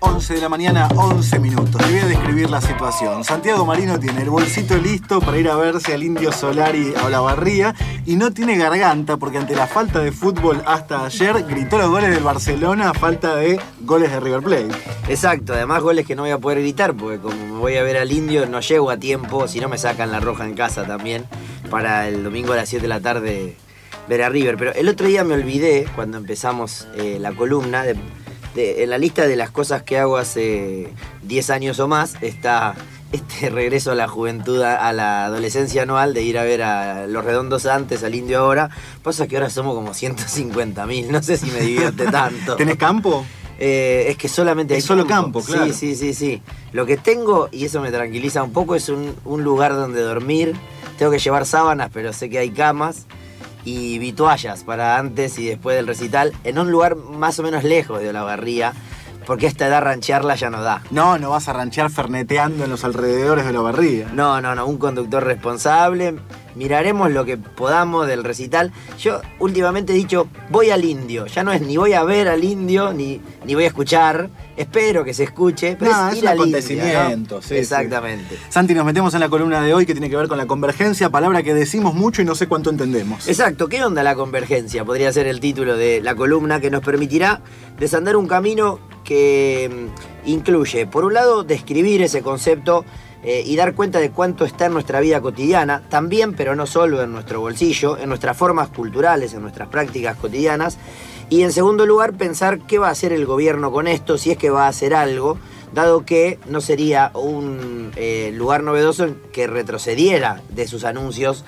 11 de la mañana, 11 minutos. Te voy a describir la situación. Santiago Marino tiene el bolsito listo para ir a verse al Indio Solari a Olavarría y no tiene garganta porque ante la falta de fútbol hasta ayer gritó los goles del Barcelona a falta de goles de River Plate. Exacto, además goles que no voy a poder gritar porque como me voy a ver al Indio no llego a tiempo, si no me sacan la roja en casa también para el domingo a las 7 de la tarde ver a River. Pero el otro día me olvidé, cuando empezamos la columna, en la lista de las cosas que hago hace 10 años o más está este regreso a la juventud, a la adolescencia anual, de ir a ver a Los Redondos antes, al Indio ahora. Pasa que ahora somos como 150.000, no sé si me divierte tanto. ¿Tenés campo? Es que solamente hay solo campo, claro. Sí. Lo que tengo, y eso me tranquiliza un poco, es un lugar donde dormir. Tengo que llevar sábanas, pero sé que hay camas. Y vi toallas para antes y después del recital, en un lugar más o menos lejos de Olavarría, porque a esta edad ranchearla ya no da. No vas a ranchear ferneteando en los alrededores de Olavarría. No, un conductor responsable. Miraremos lo que podamos del recital. Yo últimamente he dicho, voy al Indio. Ya no es ni voy a ver al Indio, ni voy a escuchar. Espero que se escuche, pero es ir un al acontecimiento. Indio, ¿no? Sí, exactamente. Sí. Santi, nos metemos en la columna de hoy que tiene que ver con la convergencia, palabra que decimos mucho y no sé cuánto entendemos. Exacto, ¿qué onda la convergencia? Podría ser el título de la columna, que nos permitirá desandar un camino que incluye, por un lado, describir ese concepto y dar cuenta de cuánto está en nuestra vida cotidiana, también, pero no solo en nuestro bolsillo, en nuestras formas culturales, en nuestras prácticas cotidianas. Y en segundo lugar, pensar qué va a hacer el gobierno con esto, si es que va a hacer algo, dado que no sería un lugar novedoso en que retrocediera de sus anuncios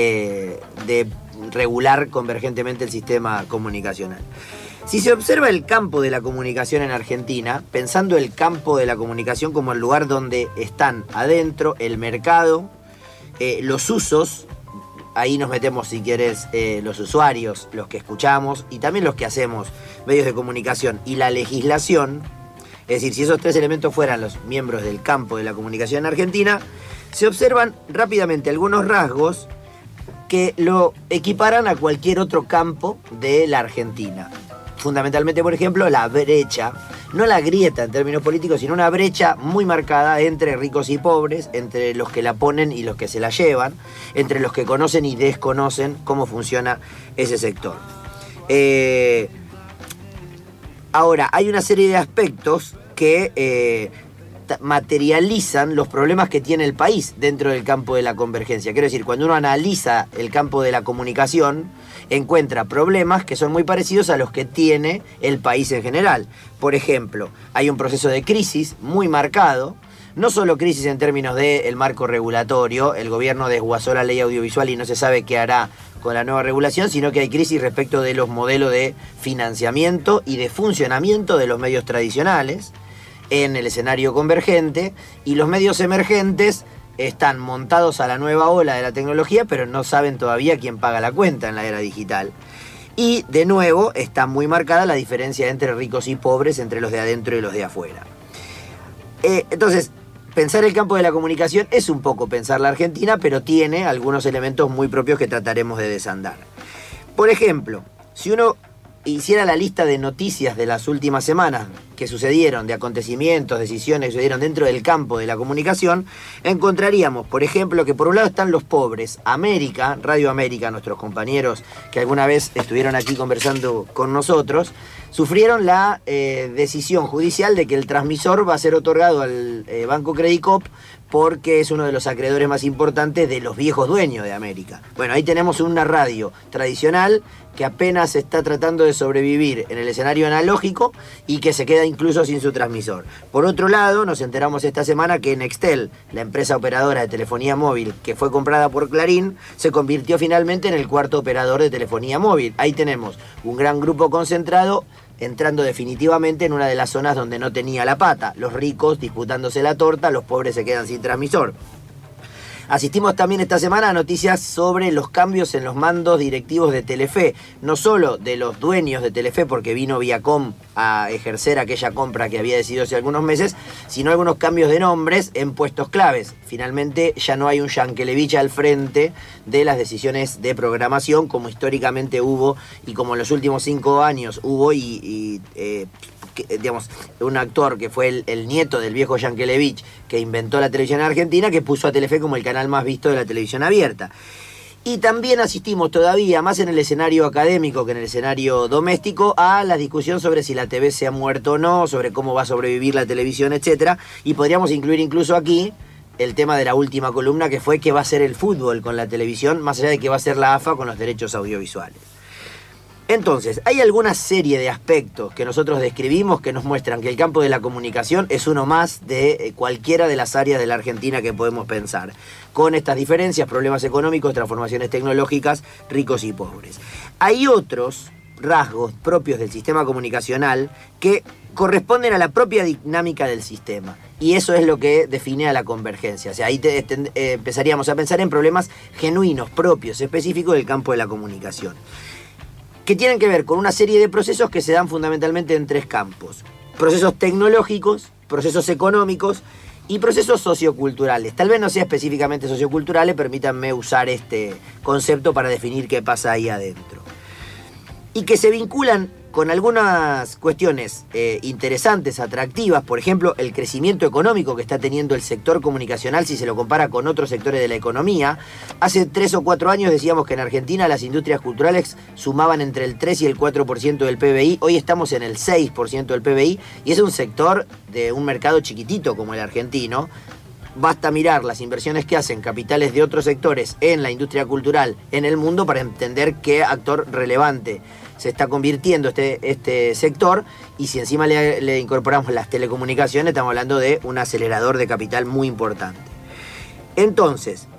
de regular convergentemente el sistema comunicacional. Si se observa el campo de la comunicación en Argentina, pensando el campo de la comunicación como el lugar donde están adentro el mercado, los usos, ahí nos metemos si querés los usuarios, los que escuchamos y también los que hacemos, medios de comunicación, y la legislación, es decir, si esos tres elementos fueran los miembros del campo de la comunicación en Argentina, se observan rápidamente algunos rasgos que lo equiparan a cualquier otro campo de la Argentina. Fundamentalmente, por ejemplo, la brecha, no la grieta en términos políticos, sino una brecha muy marcada entre ricos y pobres, entre los que la ponen y los que se la llevan, entre los que conocen y desconocen cómo funciona ese sector. Ahora, hay una serie de aspectos que materializan los problemas que tiene el país dentro del campo de la convergencia. Quiero decir, cuando uno analiza el campo de la comunicación, encuentra problemas que son muy parecidos a los que tiene el país en general. Por ejemplo, hay un proceso de crisis muy marcado, no solo crisis en términos del marco regulatorio, el gobierno desguazó la ley audiovisual y no se sabe qué hará con la nueva regulación, sino que hay crisis respecto de los modelos de financiamiento y de funcionamiento de los medios tradicionales en el escenario convergente, y los medios emergentes están montados a la nueva ola de la tecnología, pero no saben todavía quién paga la cuenta en la era digital. Y de nuevo está muy marcada la diferencia entre ricos y pobres, entre los de adentro y los de afuera. Entonces, pensar el campo de la comunicación es un poco pensar la Argentina, pero tiene algunos elementos muy propios que trataremos de desandar. Por ejemplo, si uno hiciera la lista de noticias de las últimas semanas que sucedieron, de acontecimientos, decisiones que sucedieron dentro del campo de la comunicación, encontraríamos, por ejemplo, que por un lado están los pobres. América, Radio América, nuestros compañeros que alguna vez estuvieron aquí conversando con nosotros, sufrieron la decisión judicial de que el transmisor va a ser otorgado al Banco Credit Corp porque es uno de los acreedores más importantes de los viejos dueños de América. Bueno, ahí tenemos una radio tradicional que apenas está tratando de sobrevivir en el escenario analógico y que se queda incluso sin su transmisor. Por otro lado, nos enteramos esta semana que Nextel, la empresa operadora de telefonía móvil que fue comprada por Clarín, se convirtió finalmente en el cuarto operador de telefonía móvil. Ahí tenemos un gran grupo concentrado entrando definitivamente en una de las zonas donde no tenía la pata. Los ricos disputándose la torta, los pobres se quedan sin transmisor. Asistimos también esta semana a noticias sobre los cambios en los mandos directivos de Telefe, no solo de los dueños de Telefe, porque vino Viacom a ejercer aquella compra que había decidido hace algunos meses, sino algunos cambios de nombres en puestos claves. Finalmente ya no hay un Yankelevich al frente de las decisiones de programación como históricamente hubo y como en los últimos 5 años hubo digamos, un actor que fue el nieto del viejo Yankelevich que inventó la televisión argentina, que puso a Telefe como el canal más visto de la televisión abierta. Y también asistimos todavía, más en el escenario académico que en el escenario doméstico, a la discusión sobre si la TV se ha muerto o no, sobre cómo va a sobrevivir la televisión, etc. Y podríamos incluir incluso aquí el tema de la última columna, que fue qué va a ser el fútbol con la televisión, más allá de qué va a ser la AFA con los derechos audiovisuales. Entonces, hay alguna serie de aspectos que nosotros describimos que nos muestran que el campo de la comunicación es uno más de cualquiera de las áreas de la Argentina que podemos pensar, con estas diferencias, problemas económicos, transformaciones tecnológicas, ricos y pobres. Hay otros rasgos propios del sistema comunicacional que corresponden a la propia dinámica del sistema, y eso es lo que define a la convergencia. O sea, ahí empezaríamos a pensar en problemas genuinos, propios, específicos del campo de la comunicación, que tienen que ver con una serie de procesos que se dan fundamentalmente en 3 campos: procesos tecnológicos, procesos económicos y procesos socioculturales. Tal vez no sea específicamente socioculturales, permítanme usar este concepto para definir qué pasa ahí adentro. Y que se vinculan con algunas cuestiones interesantes, atractivas, por ejemplo, el crecimiento económico que está teniendo el sector comunicacional si se lo compara con otros sectores de la economía. Hace 3 o 4 años decíamos que en Argentina las industrias culturales sumaban entre el 3 y el 4% del PBI, hoy estamos en el 6% del PBI, y es un sector de un mercado chiquitito como el argentino. Basta mirar las inversiones que hacen capitales de otros sectores en la industria cultural en el mundo para entender qué actor relevante se está convirtiendo este sector, y si encima le incorporamos las telecomunicaciones, estamos hablando de un acelerador de capital muy importante. Entonces,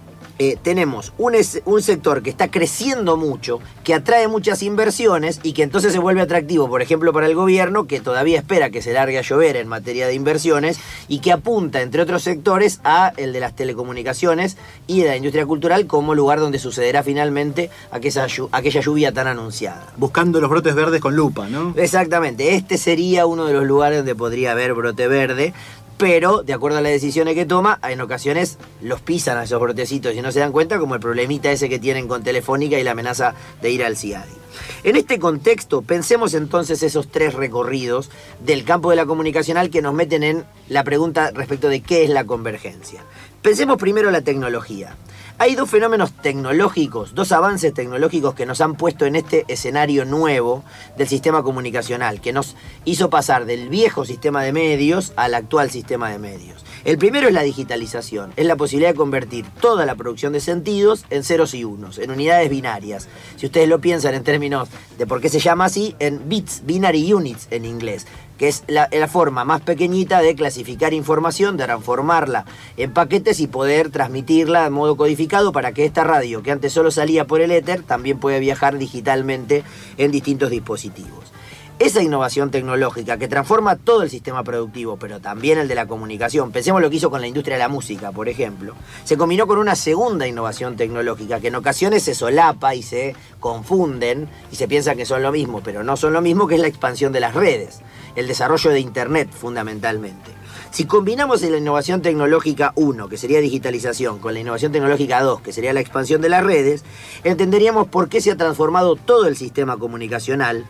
tenemos un sector que está creciendo mucho, que atrae muchas inversiones y que entonces se vuelve atractivo, por ejemplo, para el gobierno, que todavía espera que se largue a llover en materia de inversiones y que apunta, entre otros sectores, a el de las telecomunicaciones y de la industria cultural como lugar donde sucederá finalmente aquella lluvia tan anunciada. Buscando los brotes verdes con lupa, ¿no? Exactamente, este sería uno de los lugares donde podría haber brote verde. Pero, de acuerdo a las decisiones que toma, en ocasiones los pisan a esos brotecitos y no se dan cuenta, como el problemita ese que tienen con Telefónica y la amenaza de ir al CIADI. En este contexto, pensemos entonces esos 3 recorridos del campo de la comunicacional que nos meten en la pregunta respecto de qué es la convergencia. Pensemos primero la tecnología. Hay 2 fenómenos tecnológicos, 2 avances tecnológicos que nos han puesto en este escenario nuevo del sistema comunicacional, que nos hizo pasar del viejo sistema de medios al actual sistema de medios. El primero es la digitalización, es la posibilidad de convertir toda la producción de sentidos en ceros y unos, en unidades binarias. Si ustedes lo piensan en términos de por qué se llama así, en bits, binary units en inglés, que es la forma más pequeñita de clasificar información, de transformarla en paquetes y poder transmitirla de modo codificado para que esta radio, que antes solo salía por el éter, también pueda viajar digitalmente en distintos dispositivos. Esa innovación tecnológica que transforma todo el sistema productivo, pero también el de la comunicación, pensemos lo que hizo con la industria de la música, por ejemplo, se combinó con una segunda innovación tecnológica que en ocasiones se solapa y se confunden y se piensa que son lo mismo, pero no son lo mismo, que es la expansión de las redes, el desarrollo de Internet fundamentalmente. Si combinamos la innovación tecnológica 1, que sería digitalización, con la innovación tecnológica 2, que sería la expansión de las redes, entenderíamos por qué se ha transformado todo el sistema comunicacional.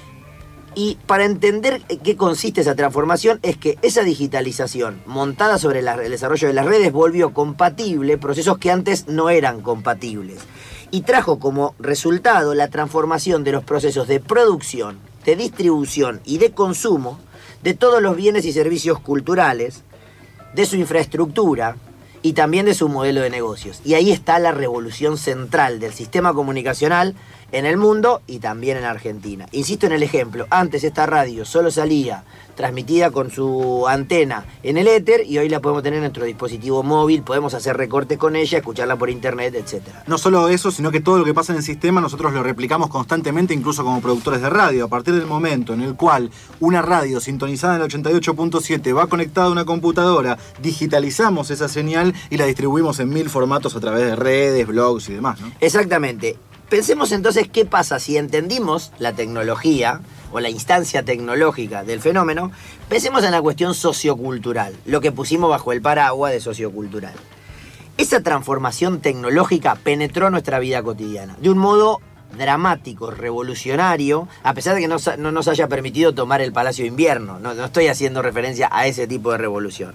Y para entender qué consiste esa transformación es que esa digitalización montada sobre el desarrollo de las redes volvió compatible procesos que antes no eran compatibles y trajo como resultado la transformación de los procesos de producción, de distribución y de consumo de todos los bienes y servicios culturales, de su infraestructura y también de su modelo de negocios. Y ahí está la revolución central del sistema comunicacional en el mundo y también en Argentina. Insisto en el ejemplo, antes esta radio solo salía transmitida con su antena en el éter y hoy la podemos tener en nuestro dispositivo móvil, podemos hacer recortes con ella, escucharla por internet, etc. No solo eso, sino que todo lo que pasa en el sistema nosotros lo replicamos constantemente, incluso como productores de radio. A partir del momento en el cual una radio sintonizada en el 88.7 va conectada a una computadora, digitalizamos esa señal y la distribuimos en 1000 formatos a través de redes, blogs y demás, ¿no? Exactamente. Pensemos entonces qué pasa si entendimos la tecnología o la instancia tecnológica del fenómeno, pensemos en la cuestión sociocultural, lo que pusimos bajo el paraguas de sociocultural. Esa transformación tecnológica penetró nuestra vida cotidiana de un modo dramático, revolucionario, a pesar de que no nos haya permitido tomar el Palacio de Invierno. No estoy haciendo referencia a ese tipo de revolución.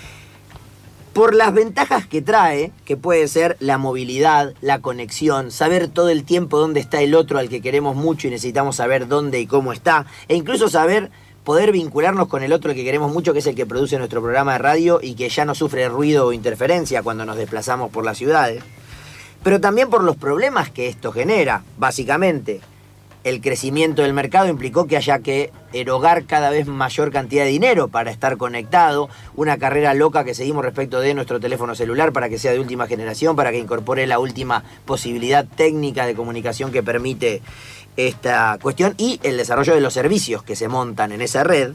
Por las ventajas que trae, que puede ser la movilidad, la conexión, saber todo el tiempo dónde está el otro al que queremos mucho y necesitamos saber dónde y cómo está, e incluso poder vincularnos con el otro al que queremos mucho, que es el que produce nuestro programa de radio y que ya no sufre ruido o interferencia cuando nos desplazamos por las ciudades. Pero también por los problemas que esto genera. Básicamente, el crecimiento del mercado implicó que haya que erogar cada vez mayor cantidad de dinero para estar conectado, una carrera loca que seguimos respecto de nuestro teléfono celular para que sea de última generación, para que incorpore la última posibilidad técnica de comunicación que permite esta cuestión, y el desarrollo de los servicios que se montan en esa red.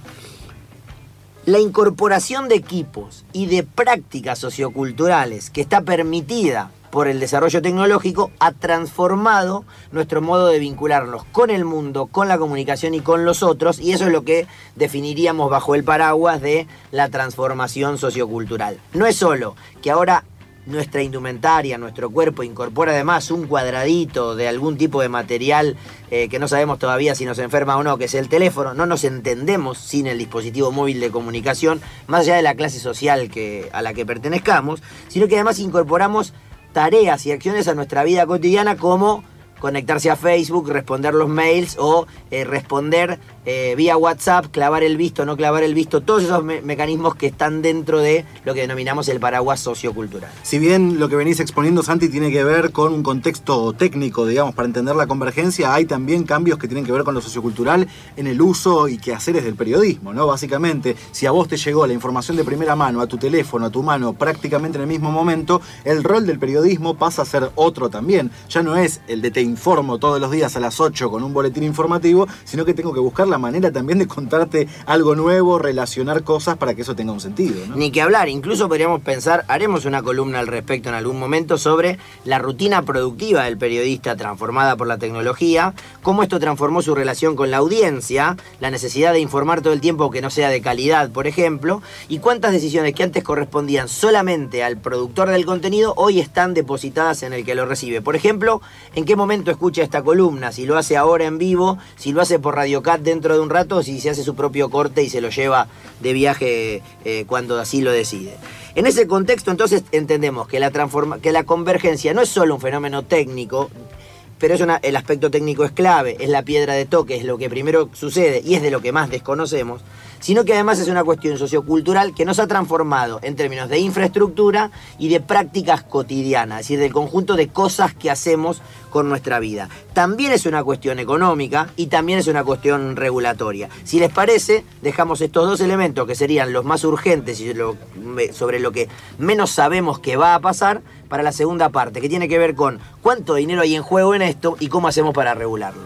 La incorporación de equipos y de prácticas socioculturales que está permitida por el desarrollo tecnológico ha transformado nuestro modo de vincularnos con el mundo, con la comunicación y con los otros, y eso es lo que definiríamos bajo el paraguas de la transformación sociocultural. No es solo que ahora nuestra indumentaria, nuestro cuerpo incorpora además un cuadradito de algún tipo de material que no sabemos todavía si nos enferma o no, que es el teléfono. No nos entendemos sin el dispositivo móvil de comunicación, más allá de la clase social a la que pertenezcamos, sino que además incorporamos tareas y acciones a nuestra vida cotidiana, como conectarse a Facebook, responder los mails o responder vía WhatsApp, clavar el visto, no clavar el visto, todos esos mecanismos que están dentro de lo que denominamos el paraguas sociocultural. Si bien lo que venís exponiendo, Santi, tiene que ver con un contexto técnico, digamos, para entender la convergencia, hay también cambios que tienen que ver con lo sociocultural en el uso y quehaceres del periodismo, ¿no? Básicamente, si a vos te llegó la información de primera mano, a tu teléfono, a tu mano, prácticamente en el mismo momento, el rol del periodismo pasa a ser otro también. Ya no es el de te informo todos los días a las 8 con un boletín informativo, sino que tengo que buscar la manera también de contarte algo nuevo, relacionar cosas para que eso tenga un sentido, ¿no? Ni que hablar, incluso podríamos pensar, haremos una columna al respecto en algún momento sobre la rutina productiva del periodista transformada por la tecnología, cómo esto transformó su relación con la audiencia, la necesidad de informar todo el tiempo que no sea de calidad, por ejemplo, y cuántas decisiones que antes correspondían solamente al productor del contenido hoy están depositadas en el que lo recibe. Por ejemplo, en qué momento escucha esta columna, si lo hace ahora en vivo, si lo hace por Radiocat dentro de un rato, o si se hace su propio corte y se lo lleva de viaje cuando así lo decide. En ese contexto, entonces, entendemos que la convergencia no es solo un fenómeno técnico, pero el aspecto técnico es clave, es la piedra de toque, es lo que primero sucede y es de lo que más desconocemos, sino que además es una cuestión sociocultural que nos ha transformado en términos de infraestructura y de prácticas cotidianas, es decir, del conjunto de cosas que hacemos con nuestra vida. También es una cuestión económica y también es una cuestión regulatoria. Si les parece, dejamos estos dos elementos que serían los más urgentes y sobre lo que menos sabemos que va a pasar para la segunda parte, que tiene que ver con cuánto dinero hay en juego en esto y cómo hacemos para regularlo.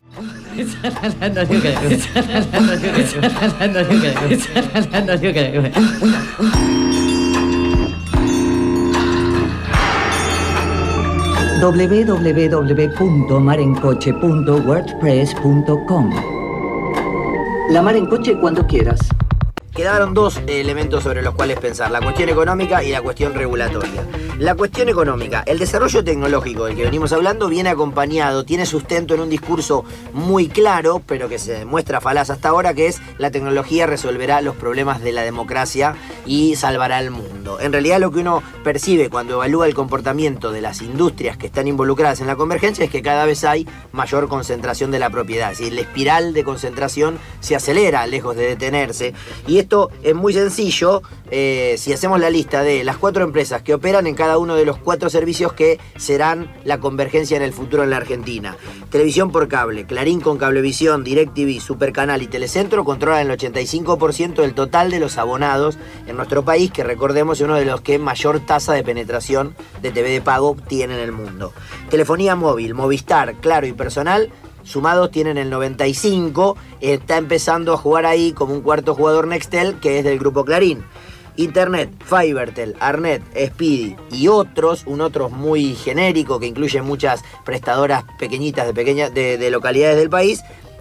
www.marencoche.wordpress.com. La Mar en Coche cuando quieras. Quedaron dos elementos sobre los cuales pensar, la cuestión económica y la cuestión regulatoria. La cuestión económica, el desarrollo tecnológico del que venimos hablando viene acompañado, tiene sustento en un discurso muy claro, pero que se muestra falaz hasta ahora, que es la tecnología resolverá los problemas de la democracia y salvará al mundo. En realidad lo que uno percibe cuando evalúa el comportamiento de las industrias que están involucradas en la convergencia es que cada vez hay mayor concentración de la propiedad, es decir, la espiral de concentración se acelera lejos de detenerse, y esto es muy sencillo si hacemos la lista de las 4 empresas que operan en cada uno de los 4 servicios que serán la convergencia en el futuro en la Argentina. Televisión por cable, Clarín con Cablevisión, DirecTV, Supercanal y Telecentro controlan el 85% del total de los abonados en nuestro país, que recordemos es uno de los que mayor tasa de penetración de TV de pago tiene en el mundo. Telefonía móvil, Movistar, Claro y Personal sumados tienen el 95%, está empezando a jugar ahí como un cuarto jugador Nextel, que es del grupo Clarín. Internet, Fibertel, Arnet, Speedy y otros, un otro muy genérico que incluye muchas prestadoras pequeñitas de localidades del país,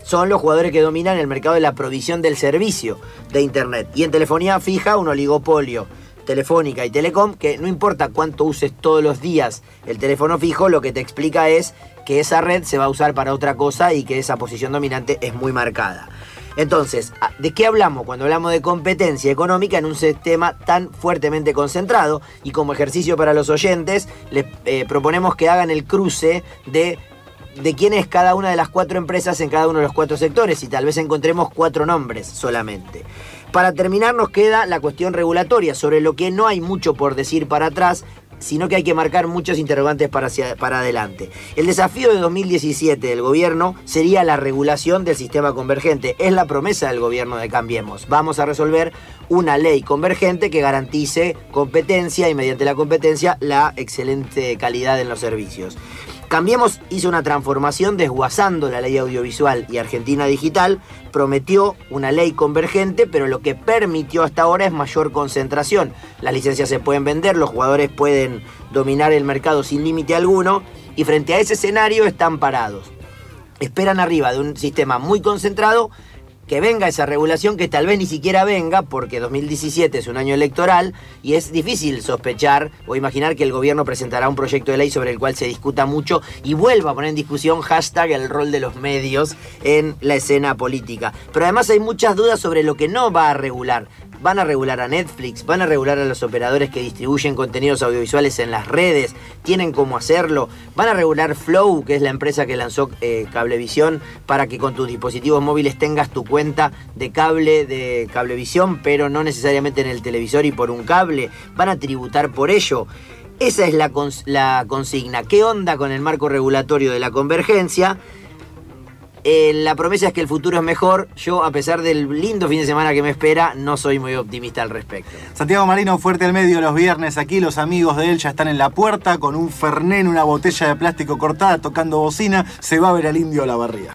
son los jugadores que dominan el mercado de la provisión del servicio de Internet. Y en telefonía fija, un oligopolio, Telefónica y Telecom, que no importa cuánto uses todos los días el teléfono fijo, lo que te explica es que esa red se va a usar para otra cosa y que esa posición dominante es muy marcada. Entonces, ¿de qué hablamos cuando hablamos de competencia económica en un sistema tan fuertemente concentrado? Y como ejercicio para los oyentes, les proponemos que hagan el cruce de quién es cada una de las 4 empresas en cada uno de los 4 sectores y tal vez encontremos 4 nombres solamente. Para terminar nos queda la cuestión regulatoria, sobre lo que no hay mucho por decir para atrás, sino que hay que marcar muchos interrogantes para adelante. El desafío de 2017 del gobierno sería la regulación del sistema convergente. Es la promesa del gobierno de Cambiemos. Vamos a resolver una ley convergente que garantice competencia y mediante la competencia la excelente calidad en los servicios. Cambiemos hizo una transformación desguazando la ley audiovisual y Argentina Digital, prometió una ley convergente, pero lo que permitió hasta ahora es mayor concentración. Las licencias se pueden vender, los jugadores pueden dominar el mercado sin límite alguno, y frente a ese escenario están parados. Esperan arriba de un sistema muy concentrado que venga esa regulación, que tal vez ni siquiera venga porque 2017 es un año electoral y es difícil sospechar o imaginar que el gobierno presentará un proyecto de ley sobre el cual se discuta mucho y vuelva a poner en discusión el rol de los medios en la escena política. Pero además hay muchas dudas sobre lo que no va a regular. Van a regular a Netflix, van a regular a los operadores que distribuyen contenidos audiovisuales en las redes, tienen cómo hacerlo, van a regular Flow, que es la empresa que lanzó Cablevisión, para que con tus dispositivos móviles tengas tu cuenta de Cablevisión, pero no necesariamente en el televisor y por un cable, van a tributar por ello. Esa es la consigna. ¿Qué onda con el marco regulatorio de la convergencia? La promesa es que el futuro es mejor. Yo, a pesar del lindo fin de semana que me espera, no soy muy optimista al respecto. Santiago Marino, fuerte al medio los viernes. Aquí los amigos de él ya están en la puerta con un Fernet en una botella de plástico cortada, tocando bocina. Se va a ver al Indio Olavarría.